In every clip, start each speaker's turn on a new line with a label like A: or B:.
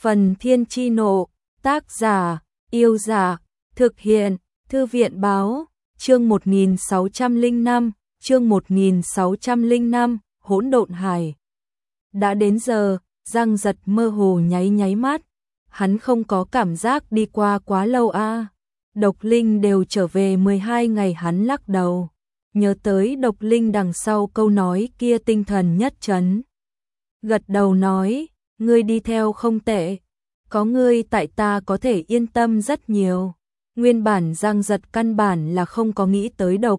A: Phần Thiên Chi Nộ, tác giả, Yêu Giả, thực hiện, Thư viện Báo, chương 1605, chương 1605, Hỗn Độn Hải. Đã đến giờ, Giang Giật mơ hồ nháy mắt, hắn không có cảm giác đi qua quá lâu a. Độc Linh đều trở về 12 ngày, hắn lắc đầu, nhớ tới Độc Linh đằng sau câu nói kia tinh thần nhất trấn. Gật đầu nói, ngươi đi theo không tệ, có ngươi tại ta có thể yên tâm rất nhiều. Nguyên bản Giang Giật căn bản là không có nghĩ tới Độc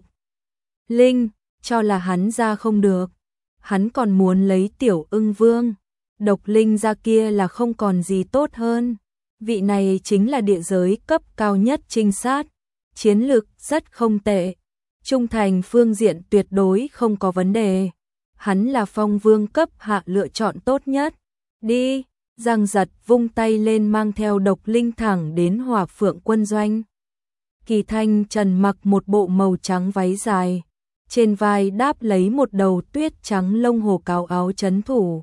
A: Linh, cho là hắn ra không được. Hắn còn muốn lấy Tiểu Ưng Vương, Độc Linh ra kia là không còn gì tốt hơn. Vị này chính là địa giới cấp cao nhất trinh sát, chiến lược rất không tệ, trung thành phương diện tuyệt đối không có vấn đề. Hắn là Phong Vương cấp hạ lựa chọn tốt nhất. Đi, Giang Giật vung tay lên mang theo Độc Linh thẳng đến Hỏa Phượng quân doanh. Kỳ Thanh Trần mặc một bộ màu trắng váy dài, trên vai đáp lấy một đầu tuyết trắng lông hổ cáo áo trấn thủ.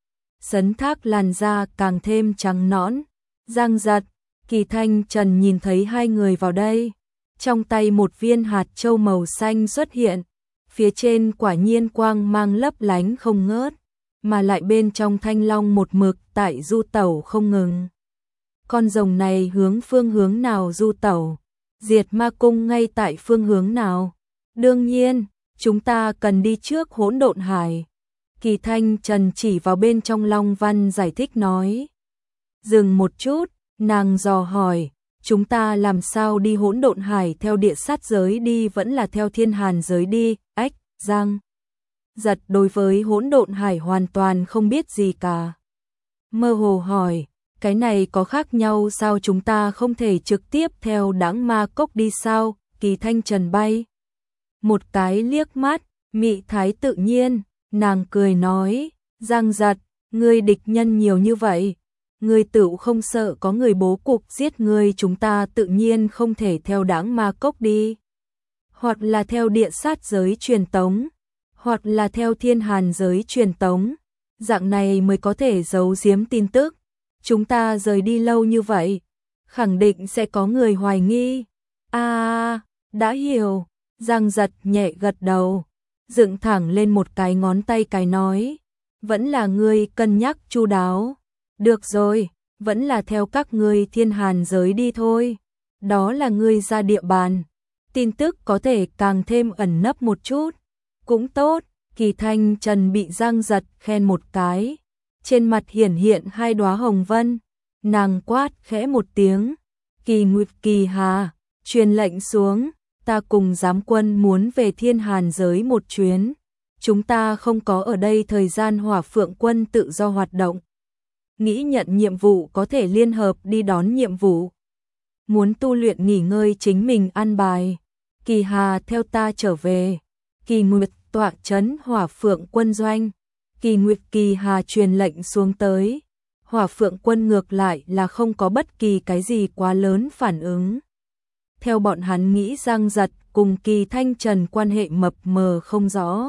A: Sấn thác làn da càng thêm trắng nõn. Giang Giật, Kỳ Thanh Trần nhìn thấy hai người vào đây, trong tay một viên hạt châu màu xanh xuất hiện, phía trên quả nhiên quang mang lấp lánh không ngớt, mà lại bên trong thanh long một mực tại du tẩu không ngừng. Con rồng này hướng phương hướng nào du tẩu? Diệt Ma Cung ngay tại phương hướng nào? Đương nhiên, chúng ta cần đi trước Hỗn Độn Hải. Kỳ Thanh Trần chỉ vào bên trong Long Văn giải thích nói. Dừng một chút, nàng dò hỏi, chúng ta làm sao đi Hỗn Độn Hải, theo địa sát giới đi vẫn là theo thiên hàn giới đi? Ách, Giang Giật đối với Hỗn Độn Hải hoàn toàn không biết gì cả. Mơ hồ hỏi, cái này có khác nhau sao, chúng ta không thể trực tiếp theo Đãng Ma Cốc đi sao? Kỳ Thanh Trần bay một cái liếc mắt, mị thái tự nhiên, nàng cười nói, Giang Giật, ngươi địch nhân nhiều như vậy, ngươi tựu không sợ có người bố cục giết ngươi, chúng ta tự nhiên không thể theo Đãng Ma Cốc đi. Hoặc là theo địa sát giới truyền tống, hoặc là theo thiên hàn giới truyền tống, dạng này mới có thể giấu giếm tin tức. Chúng ta rời đi lâu như vậy, khẳng định sẽ có người hoài nghi. Đã hiểu. Giang Giật nhẹ gật đầu, dựng thẳng lên một cái ngón tay cái nói, vẫn là ngươi cân nhắc chu đáo. Được rồi, vẫn là theo các ngươi thiên hàn giới đi thôi. Đó là ngươi ra địa bàn, tin tức có thể càng thêm ẩn nấp một chút. Cũng tốt. Kỳ Thanh Trần bị Giang Giật khen một cái, trên mặt hiển hiện hai đóa hồng vân, nàng quát khẽ một tiếng, Kỳ Nguyệt Kỳ Hà, truyền lệnh xuống, ta cùng giám quân muốn về thiên hàn giới một chuyến, chúng ta không có ở đây thời gian. Hỏa Phượng quân tự do hoạt động, nghĩ nhận nhiệm vụ có thể liên hợp đi đón nhiệm vụ, muốn tu luyện nghỉ ngơi chính mình an bài. Kỳ Hà theo ta trở về. Kỳ Nguyệt tọa trấn Hỏa Phượng quân doanh. Kỳ Nguyệt Kỳ Hà truyền lệnh xuống tới. Hỏa Phượng quân ngược lại là không có bất kỳ cái gì quá lớn phản ứng. Theo bọn hắn nghĩ, Giang Giật cùng Kỳ Thanh Trần quan hệ mập mờ không rõ.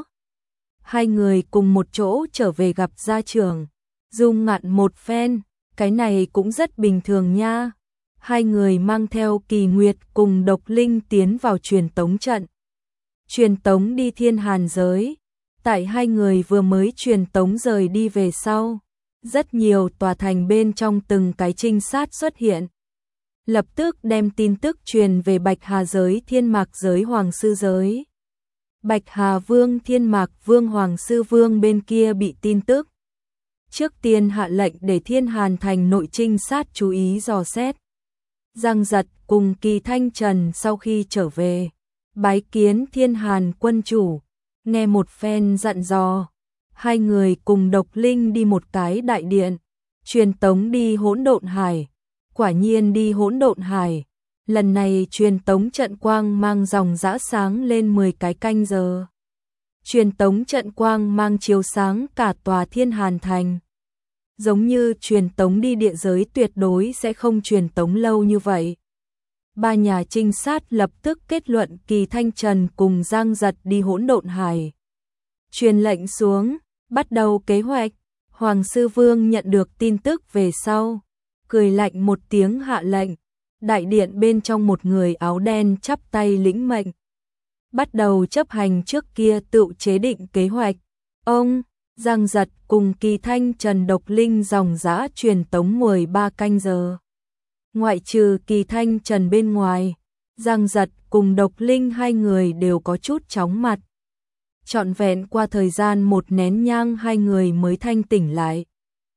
A: Hai người cùng một chỗ trở về gặp gia trưởng, dung ngạn một phen, cái này cũng rất bình thường nha. Hai người mang theo Kỳ Nguyệt cùng Độc Linh tiến vào truyền tống trận. Truyền tống đi thiên hàn giới. Tại hai người vừa mới truyền tống rời đi về sau, rất nhiều tòa thành bên trong từng cái trinh sát xuất hiện, lập tức đem tin tức truyền về Bạch Hà giới, Thiên Mạc giới, Hoàng Sư giới. Bạch Hà Vương, Thiên Mạc Vương, Hoàng Sư Vương bên kia bị tin tức, trước tiên hạ lệnh để Thiên Hàn thành nội trinh sát chú ý dò xét. Giang Giật cùng Kỳ Thanh Trần sau khi trở về, bái kiến Thiên Hàn quân chủ, nghe một phen dặn dò, hai người cùng Độc Linh đi một cái đại điện, truyền tống đi Hỗn Độn Hải. Quả nhiên đi Hỗn Độn Hải, lần này truyền tống trận quang mang dòng dã sáng lên 10 cái canh giờ. Truyền tống trận quang mang chiếu sáng cả tòa thiên hàn thành. Giống như truyền tống đi địa giới tuyệt đối sẽ không truyền tống lâu như vậy. Ba nhà trinh sát lập tức kết luận Kỳ Thanh Trần cùng Giang Giật đi Hỗn Độn Hải. Truyền lệnh xuống, bắt đầu kế hoạch. Hoàng Sư Vương nhận được tin tức về sau, cười lạnh một tiếng hạ lệnh. Đại điện bên trong một người áo đen chắp tay lĩnh mệnh. Bắt đầu chấp hành trước kia tự chế định kế hoạch. Ông, Giang Giật cùng Kỳ Thanh Trần Độc Linh dòng dã truyền tống 13 canh giờ. Ngoại trừ Kỳ Thanh Trần bên ngoài, Giang Giật cùng Độc Linh hai người đều có chút chóng mặt. Trọn vẹn qua thời gian một nén nhang hai người mới thanh tỉnh lại.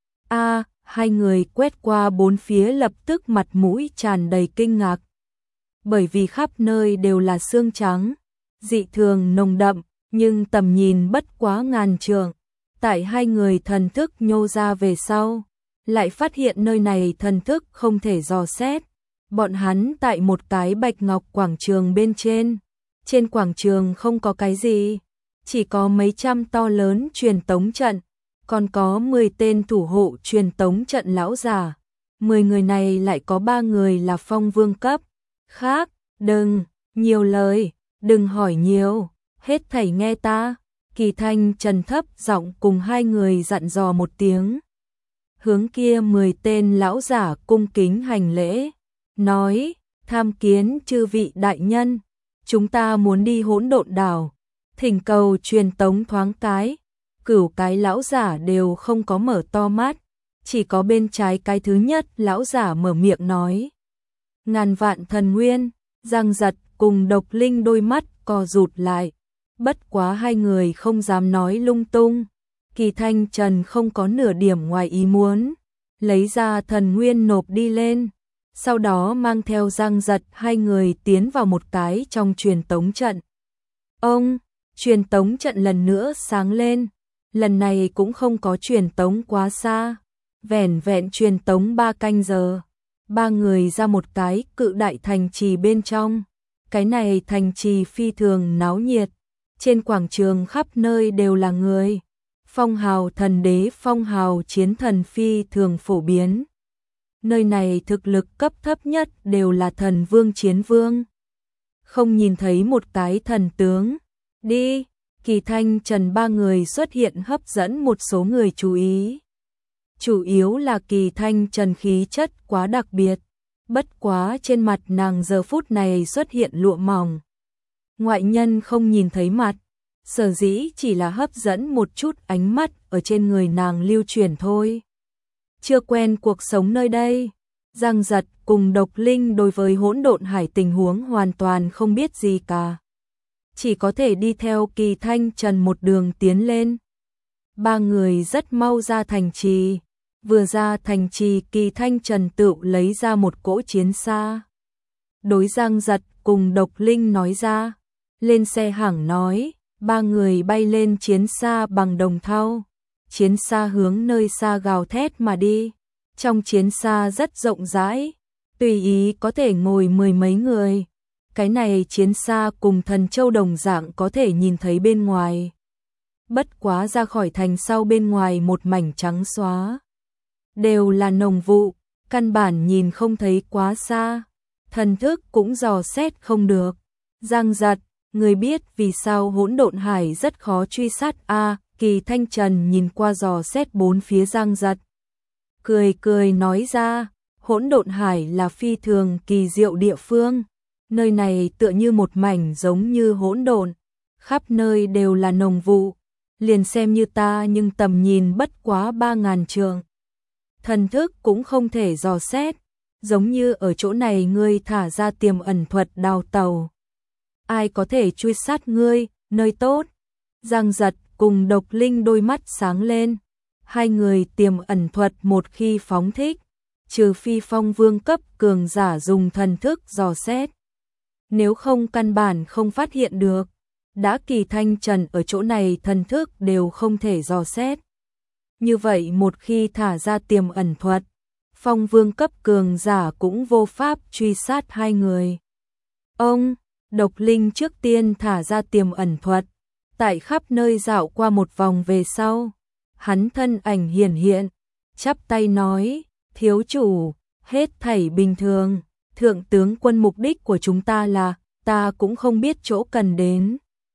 A: Hai người quét qua bốn phía lập tức mặt mũi tràn đầy kinh ngạc. Bởi vì khắp nơi đều là xương trắng, dị thường nồng đậm, nhưng tầm nhìn bất quá ngàn trượng. Tại hai người thần thức nhô ra về sau, lại phát hiện nơi này thần thức không thể dò xét. Bọn hắn tại một cái bạch ngọc quảng trường bên trên. Trên quảng trường không có cái gì, chỉ có mấy trăm to lớn truyền tống trận, còn có 10 tên thủ hộ truyền tống trận lão già. 10 người này lại có 3 người là phong vương cấp. Khác, đừng nhiều lời, đừng hỏi nhiều, hết thảy nghe ta. Kỳ Thanh Trần thấp giọng cùng hai người dặn dò một tiếng. Hướng kia 10 tên lão giả cung kính hành lễ, nói: tham kiến chư vị đại nhân, chúng ta muốn đi Hỗn Độn Đảo, thỉnh cầu truyền tống thoáng cái. Cửu cái lão giả đều không có mở to mắt, chỉ có bên trái cái thứ nhất lão giả mở miệng nói. Ngàn vạn thần nguyên. Giang Giật cùng Độc Linh đôi mắt co rụt lại, bất quá hai người không dám nói lung tung. Kỳ Thanh Trần không có nửa điểm ngoài ý muốn, lấy ra thần nguyên nộp đi lên, sau đó mang theo Giang Giật hai người tiến vào một cái trong truyền tống trận. Ông, truyền tống trận lần nữa sáng lên, lần này cũng không có truyền tống quá xa, vẻn vẹn truyền tống 3 canh giờ. Ba người ra một cái cự đại thành trì bên trong. Cái này thành trì phi thường náo nhiệt, trên quảng trường khắp nơi đều là người. Phong hào thần đế, phong hào chiến thần phi thường phổ biến. Nơi này thực lực cấp thấp nhất đều là thần vương chiến vương. Không nhìn thấy một cái thần tướng. Đi, Kỳ Thanh Trần ba người xuất hiện hấp dẫn một số người chú ý. Chủ yếu là Kỳ Thanh Trần khí chất quá đặc biệt, bất quá trên mặt nàng giờ phút này xuất hiện lụa mỏng. Ngoại nhân không nhìn thấy mặt, sở dĩ chỉ là hấp dẫn một chút ánh mắt ở trên người nàng lưu truyền thôi. Chưa quen cuộc sống nơi đây, Giang Giật cùng Độc Linh đối với Hỗn Độn Hải tình huống hoàn toàn không biết gì cả. Chỉ có thể đi theo Kỳ Thanh Trần một đường tiến lên. Ba người rất mau ra thành trì. Vừa ra thành trì, Kỳ Thanh Trần tự lấy ra một cỗ chiến xa. Đối Giang Giật cùng Độc Linh nói ra. Lên xe hẳn nói, ba người bay lên chiến xa bằng đồng thau. Chiến xa hướng nơi xa gào thét mà đi. Trong chiến xa rất rộng rãi, tùy ý có thể ngồi 10 mấy người. Cái này chiến xa cùng Thần Châu đồng dạng có thể nhìn thấy bên ngoài. Bất quá ra khỏi thành sau bên ngoài một mảnh trắng xóa. Đều là nồng vụ, căn bản nhìn không thấy quá xa. Thần thức cũng dò xét không được. Giang Giật, người biết vì sao Hỗn Độn Hải rất khó truy sát Kỳ Thanh Trần nhìn qua dò xét bốn phía Giang Giật. Cười cười nói ra, Hỗn Độn Hải là phi thường kỳ diệu địa phương. Nơi này tựa như một mảnh giống như hỗn độn, khắp nơi đều là nồng vụ, liền xem như ta nhưng tầm nhìn bất quá 3000 trượng. Thần thức cũng không thể dò xét, giống như ở chỗ này ngươi thả ra tiềm ẩn thuật đào tàu. Ai có thể truy sát ngươi, nơi tốt. Giang Giật cùng Độc Linh đôi mắt sáng lên, hai người tiềm ẩn thuật một khi phóng thích, trừ phi phong vương cấp cường giả dùng thần thức dò xét. Nếu không căn bản không phát hiện được, đã Kỳ Thanh Trần ở chỗ này thần thức đều không thể dò xét. Như vậy một khi thả ra tiềm ẩn thuật, phong vương cấp cường giả cũng vô pháp truy sát hai người. Ông, Độc Linh trước tiên thả ra tiềm ẩn thuật, tại khắp nơi dạo qua một vòng về sau, hắn thân ảnh hiển hiện, chắp tay nói, thiếu chủ, hết thảy bình thường. Thượng tướng quân mục đích của chúng ta là, ta cũng không biết chỗ cần đến.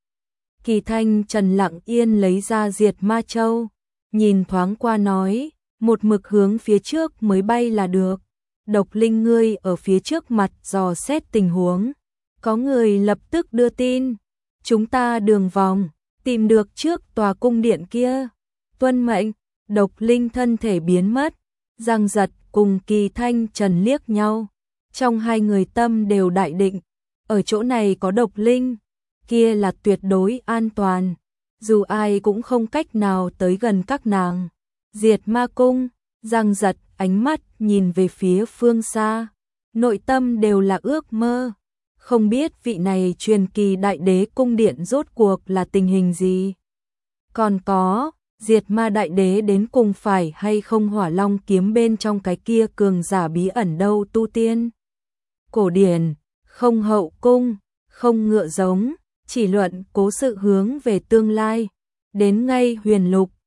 A: Kỳ Thanh Trần lặng yên lấy ra Diệt Ma Châu, nhìn thoáng qua nói, một mực hướng phía trước mới bay là được. Độc Linh ngươi ở phía trước mặt dò xét tình huống. Có người lập tức đưa tin. Chúng ta đường vòng, tìm được trước tòa cung điện kia. Tuân mệnh, Độc Linh thân thể biến mất. Giang Giật cùng Kỳ Thanh Trần liếc nhau. Trong hai người tâm đều đại định. Ở chỗ này có Độc Linh, kia là tuyệt đối an toàn. Dù ai cũng không cách nào tới gần các nàng. Diệt Ma Cung, Giang Giật ánh mắt nhìn về phía phương xa. Nội tâm đều là ước mơ. Không biết vị này truyền kỳ đại đế cung điện rốt cuộc là tình hình gì. Còn có, Diệt Ma đại đế đến cùng phải hay không Hỏa Long kiếm bên trong cái kia cường giả bí ẩn đâu tu tiên. Cổ điển, không hậu cung, không ngựa giống, chỉ luận cố sự hướng về tương lai. Đến ngay Huyền Lục,